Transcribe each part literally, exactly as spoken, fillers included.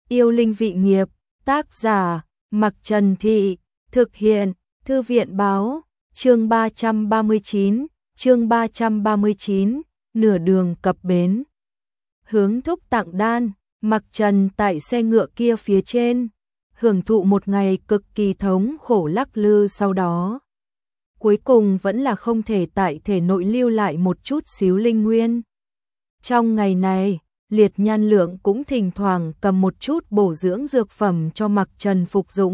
Yêu linh vị nghiệp, tác giả, Mặc Trần Thị, thực hiện, Thư viện báo, chương ba trăm ba mươi chín, chương ba trăm ba mươi chín, nửa đường cập bến. Hướng thúc tặng đan, Mặc Trần tại xe ngựa kia phía trên, hưởng thụ một ngày cực kỳ thống khổ lắc lư sau đó. Cuối cùng vẫn là không thể tại thể nội lưu lại một chút xíu linh nguyên. Trong ngày này, Liệt Nhan Lượng cũng thỉnh thoảng cầm một chút bổ dưỡng dược phẩm cho Mặc Trần phục dụng.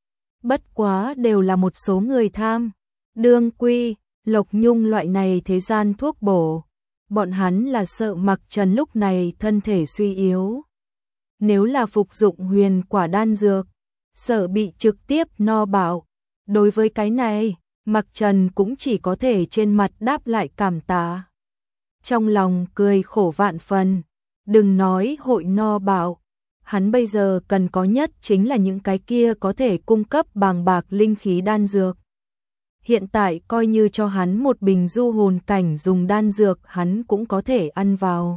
Bất quá đều là một số người tham, đương quy, Lộc Nhung loại này thế gian thuốc bổ. Bọn hắn là sợ Mặc Trần lúc này thân thể suy yếu. Nếu là phục dụng huyền quả đan dược, sợ bị trực tiếp no bạo. Đối với cái này, Mặc Trần cũng chỉ có thể trên mặt đáp lại cảm tạ. Trong lòng cười khổ vạn phần, đừng nói hội no bạo, hắn bây giờ cần có nhất chính là những cái kia có thể cung cấp bàng bạc linh khí đan dược. Hiện tại coi như cho hắn một bình du hồn cảnh dùng đan dược hắn cũng có thể ăn vào.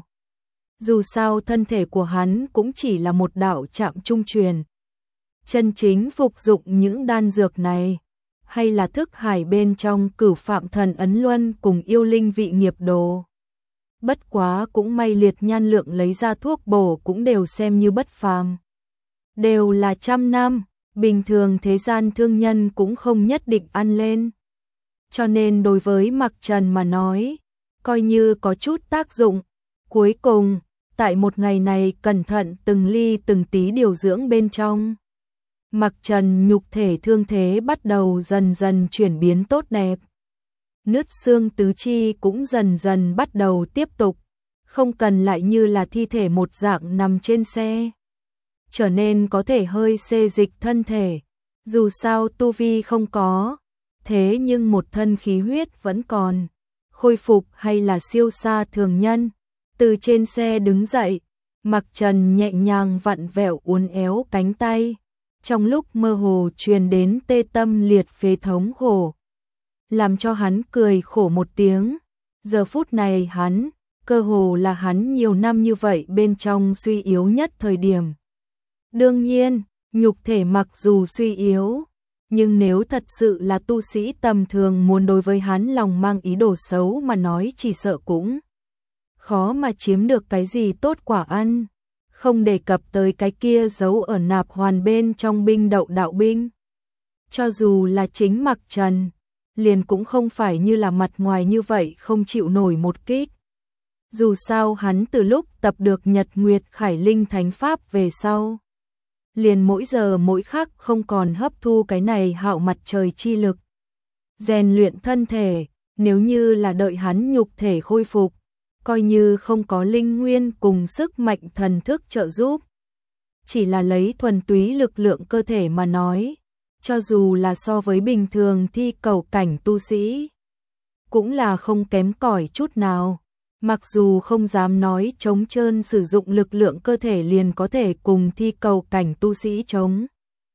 Dù sao thân thể của hắn cũng chỉ là một đạo trạm trung truyền. Chân chính phục dụng những đan dược này, hay là thức hải bên trong Cửu Phạm Thần Ấn Luân cùng yêu linh vị nghiệp đồ. Bất quá cũng may Liệt Nhan Lượng lấy ra thuốc bổ cũng đều xem như bất phàm. Đều là trăm năm, bình thường thế gian thương nhân cũng không nhất định ăn lên. Cho nên đối với Mặc Trần mà nói, coi như có chút tác dụng. Cuối cùng, tại một ngày này cẩn thận từng ly từng tí điều dưỡng bên trong, Mặc Trần nhục thể thương thế bắt đầu dần dần chuyển biến tốt đẹp. Nứt xương tứ chi cũng dần dần bắt đầu tiếp tục, không cần lại như là thi thể một dạng nằm trên xe. Trở nên có thể hơi xê dịch thân thể, dù sao tu vi không có, thế nhưng một thân khí huyết vẫn còn, khôi phục hay là siêu xa thường nhân. Từ trên xe đứng dậy, Mặc Trần nhẹ nhàng vặn vẹo uốn éo cánh tay, trong lúc mơ hồ truyền đến tê tâm liệt phế thống khổ, làm cho hắn cười khổ một tiếng. Giờ phút này hắn, cơ hồ là hắn nhiều năm như vậy bên trong suy yếu nhất thời điểm. Đương nhiên, nhục thể mặc dù suy yếu, nhưng nếu thật sự là tu sĩ tầm thường muốn đối với hắn lòng mang ý đồ xấu mà nói chỉ sợ cũng khó mà chiếm được cái gì tốt quả ăn. Không đề cập tới cái kia giấu ở nạp hoàn bên trong binh đậu đạo binh. Cho dù là chính Mặc Trần, liền cũng không phải như là mặt ngoài như vậy không chịu nổi một kích. Dù sao hắn từ lúc tập được Nhật Nguyệt Khải Linh Thánh Pháp về sau, liền mỗi giờ mỗi khắc không còn hấp thu cái này hạo mặt trời chi lực. Rèn luyện thân thể, nếu như là đợi hắn nhục thể khôi phục, coi như không có linh nguyên cùng sức mạnh thần thức trợ giúp. Chỉ là lấy thuần túy lực lượng cơ thể mà nói, cho dù là so với bình thường thi cầu cảnh tu sĩ, cũng là không kém cỏi chút nào. Mặc dù không dám nói trống trơn sử dụng lực lượng cơ thể liền có thể cùng thi cầu cảnh tu sĩ chống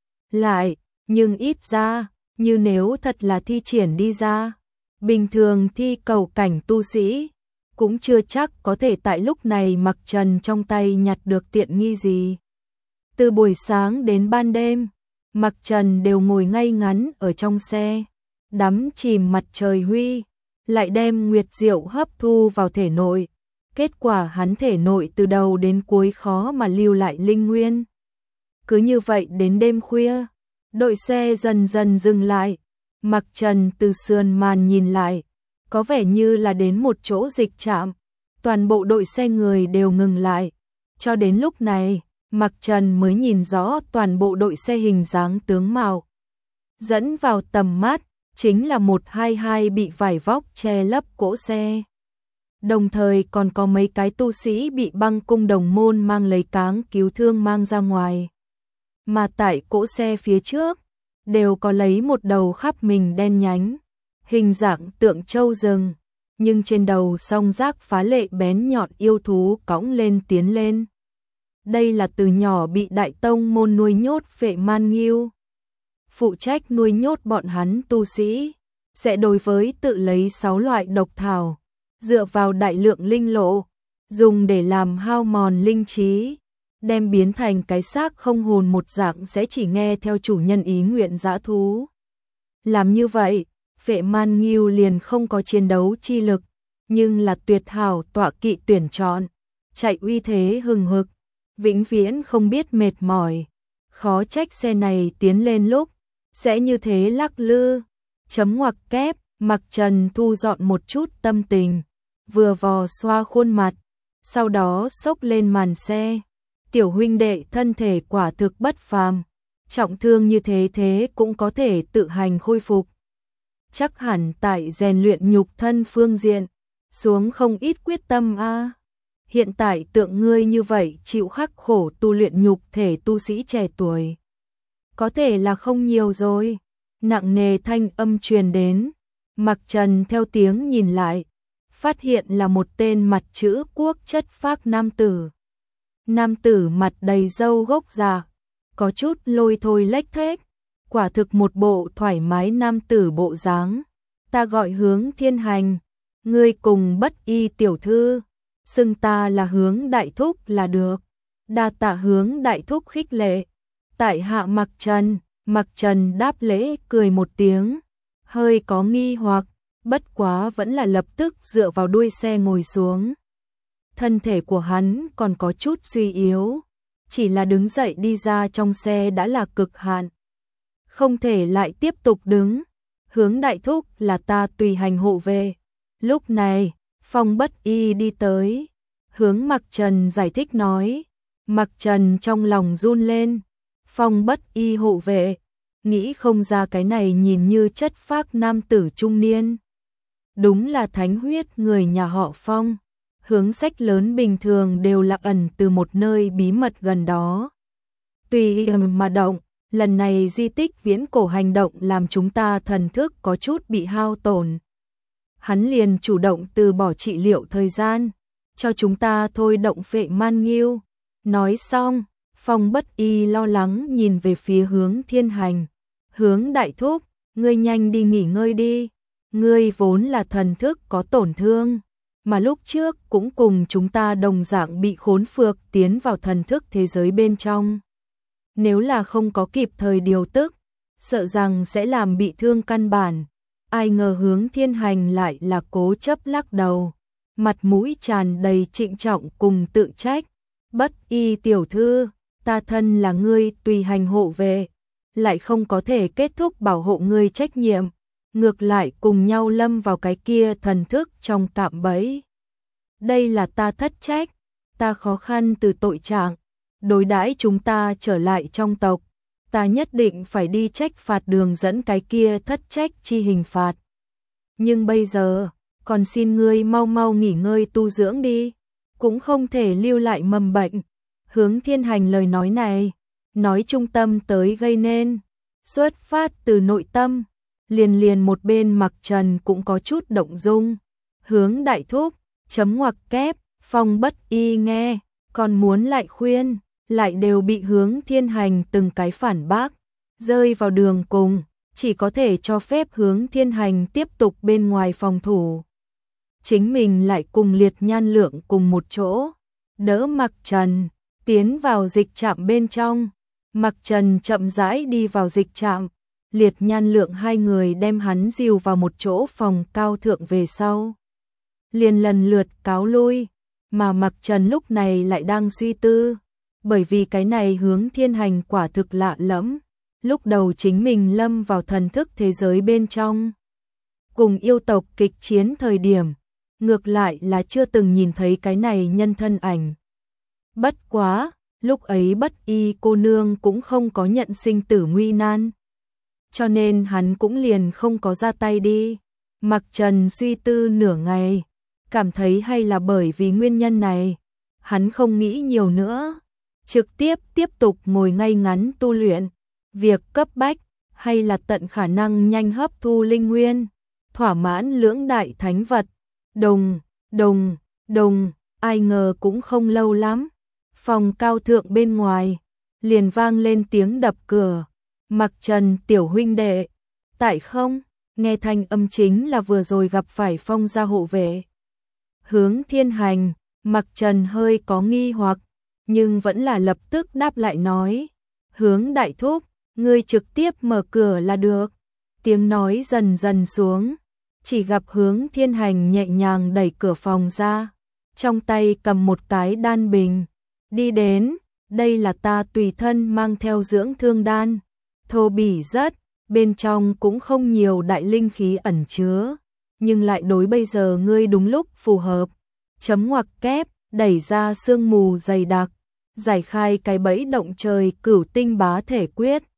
lại, nhưng ít ra, như nếu thật là thi triển đi ra, bình thường thi cầu cảnh tu sĩ cũng chưa chắc có thể tại lúc này Mặc Trần trong tay nhặt được tiện nghi gì. Từ buổi sáng đến ban đêm, Mặc Trần đều ngồi ngay ngắn ở trong xe, đắm chìm mặt trời huy, lại đem nguyệt diệu hấp thu vào thể nội. Kết quả hắn thể nội từ đầu đến cuối khó mà lưu lại linh nguyên. Cứ như vậy đến đêm khuya, đội xe dần dần dừng lại. Mặc Trần từ sườn màn nhìn lại, có vẻ như là đến một chỗ dịch trạm. Toàn bộ đội xe người đều ngừng lại. Cho đến lúc này, Mặc Trần mới nhìn rõ toàn bộ đội xe hình dáng tướng mạo. Dẫn vào tầm mắt, chính là một hai hai bị vải vóc che lấp cỗ xe. Đồng thời còn có mấy cái tu sĩ bị băng cung đồng môn mang lấy cáng cứu thương mang ra ngoài. Mà tại cỗ xe phía trước, đều có lấy một đầu khắp mình đen nhánh, hình dạng tượng trâu rừng, nhưng trên đầu song giác phá lệ bén nhọn yêu thú cõng lên tiến lên. Đây là từ nhỏ bị Đại Tông môn nuôi nhốt Phệ Man Ngưu. Phụ trách nuôi nhốt bọn hắn tu sĩ, sẽ đối với tự lấy sáu loại độc thảo, dựa vào đại lượng linh lộ, dùng để làm hao mòn linh trí, đem biến thành cái xác không hồn một dạng sẽ chỉ nghe theo chủ nhân ý nguyện dã thú. Làm như vậy, Vệ Man Nghiêu liền không có chiến đấu chi lực, nhưng là tuyệt hảo tọa kỵ tuyển chọn, chạy uy thế hừng hực, vĩnh viễn không biết mệt mỏi. Khó trách xe này tiến lên lúc sẽ như thế lắc lư. Chấm ngoặc kép, Mặc Trần thu dọn một chút tâm tình, vừa vò xoa khuôn mặt, sau đó xốc lên màn xe. Tiểu huynh đệ thân thể quả thực bất phàm, trọng thương như thế thế cũng có thể tự hành khôi phục. Chắc hẳn tại rèn luyện nhục thân phương diện, xuống không ít quyết tâm a. Hiện tại tượng ngươi như vậy chịu khắc khổ tu luyện nhục thể tu sĩ trẻ tuổi. Có thể là không nhiều rồi. Nặng nề thanh âm truyền đến. Mặc Trần theo tiếng nhìn lại, phát hiện là một tên mặt chữ quốc chất phác nam tử. Nam tử mặt đầy râu gốc già, có chút lôi thôi lếch thếch, quả thực một bộ thoải mái nam tử bộ dáng. Ta gọi Hướng Thiên Hành, ngươi cùng Bất Y tiểu thư, xưng ta là Hướng đại thúc là được. Đa tạ Hướng đại thúc khích lệ. Tại hạ Mặc Trần. Mặc Trần đáp lễ cười một tiếng, hơi có nghi hoặc, bất quá vẫn là lập tức dựa vào đuôi xe ngồi xuống. Thân thể của hắn còn có chút suy yếu, chỉ là đứng dậy đi ra trong xe đã là cực hạn. Không thể lại tiếp tục đứng, Hướng đại thúc là ta tùy hành hộ về. Lúc này, Phong Bất Y đi tới, hướng Mặc Trần giải thích nói. Mặc Trần trong lòng run lên, Phong Bất Y hộ vệ, nghĩ không ra cái này nhìn như chất phác nam tử trung niên. Đúng là thánh huyết người nhà họ Phong, hướng sách lớn bình thường đều là ẩn từ một nơi bí mật gần đó. Tùy mà động, lần này di tích viễn cổ hành động làm chúng ta thần thức có chút bị hao tổn. Hắn liền chủ động từ bỏ trị liệu thời gian, cho chúng ta thôi động Vệ Man Nghiêu. Nói xong, Phong Bất Y lo lắng nhìn về phía Hướng Thiên Hành. Hướng đại thúc, ngươi nhanh đi nghỉ ngơi đi. Ngươi vốn là thần thức có tổn thương, mà lúc trước cũng cùng chúng ta đồng dạng bị khốn phược tiến vào thần thức thế giới bên trong. Nếu là không có kịp thời điều tức, sợ rằng sẽ làm bị thương căn bản. Ai ngờ Hướng Thiên Hành lại là cố chấp lắc đầu, mặt mũi tràn đầy trịnh trọng cùng tự trách. Bất Y tiểu thư, ta thân là ngươi tùy hành hộ vệ, lại không có thể kết thúc bảo hộ ngươi trách nhiệm, ngược lại cùng nhau lâm vào cái kia thần thức trong cạm bẫy. Đây là ta thất trách, ta khó khăn từ tội trạng, đối đãi chúng ta trở lại trong tộc, ta nhất định phải đi trách phạt đường dẫn cái kia thất trách chi hình phạt. Nhưng bây giờ, còn xin ngươi mau mau nghỉ ngơi tu dưỡng đi, cũng không thể lưu lại mầm bệnh. Hướng Thiên Hành lời nói này, nói trung tâm tới gây nên, xuất phát từ nội tâm, liền liền một bên Mặc Trần cũng có chút động dung. Hướng đại thúc, chấm ngoặc kép, Phong Bất Y nghe, còn muốn lại khuyên, lại đều bị Hướng Thiên Hành từng cái phản bác, rơi vào đường cùng, chỉ có thể cho phép Hướng Thiên Hành tiếp tục bên ngoài phòng thủ. Chính mình lại cùng Liệt Nhan Lượng cùng một chỗ, đỡ Mặc Trần, tiến vào dịch trạm bên trong. Mặc Trần chậm rãi đi vào dịch trạm, Liệt Nhan Lượng hai người đem hắn dìu vào một chỗ phòng cao thượng về sau. Liền lần lượt cáo lui, mà Mặc Trần lúc này lại đang suy tư, bởi vì cái này Hướng Thiên Hành quả thực lạ lẫm. Lúc đầu chính mình lâm vào thần thức thế giới bên trong, cùng yêu tộc kịch chiến thời điểm, ngược lại là chưa từng nhìn thấy cái này nhân thân ảnh. Bất quá, lúc ấy Bất Y cô nương cũng không có nhận sinh tử nguy nan, cho nên hắn cũng liền không có ra tay đi. Mặc Trần suy tư nửa ngày, cảm thấy hay là bởi vì nguyên nhân này, hắn không nghĩ nhiều nữa, trực tiếp tiếp tục ngồi ngay ngắn tu luyện. Việc cấp bách hay là tận khả năng nhanh hấp thu linh nguyên, thỏa mãn lưỡng đại thánh vật. Đồng, đồng, đồng, ai ngờ cũng không lâu lắm, phòng cao thượng bên ngoài liền vang lên tiếng đập cửa. Mặc Trần tiểu huynh đệ, tại không? Nghe thanh âm chính là vừa rồi gặp phải Phong gia hộ vệ. Hướng Thiên Hành, Mặc Trần hơi có nghi hoặc, nhưng vẫn là lập tức đáp lại nói, Hướng đại thúc, ngươi trực tiếp mở cửa là được. Tiếng nói dần dần xuống, chỉ gặp Hướng Thiên Hành nhẹ nhàng đẩy cửa phòng ra, trong tay cầm một cái đan bình, đi đến, đây là ta tùy thân mang theo dưỡng thương đan, thô bỉ rất, bên trong cũng không nhiều đại linh khí ẩn chứa, nhưng lại đối bây giờ ngươi đúng lúc phù hợp. Chấm ngoặc kép, đẩy ra sương mù dày đặc, giải khai cái bẫy động trời cửu tinh bá thể quyết,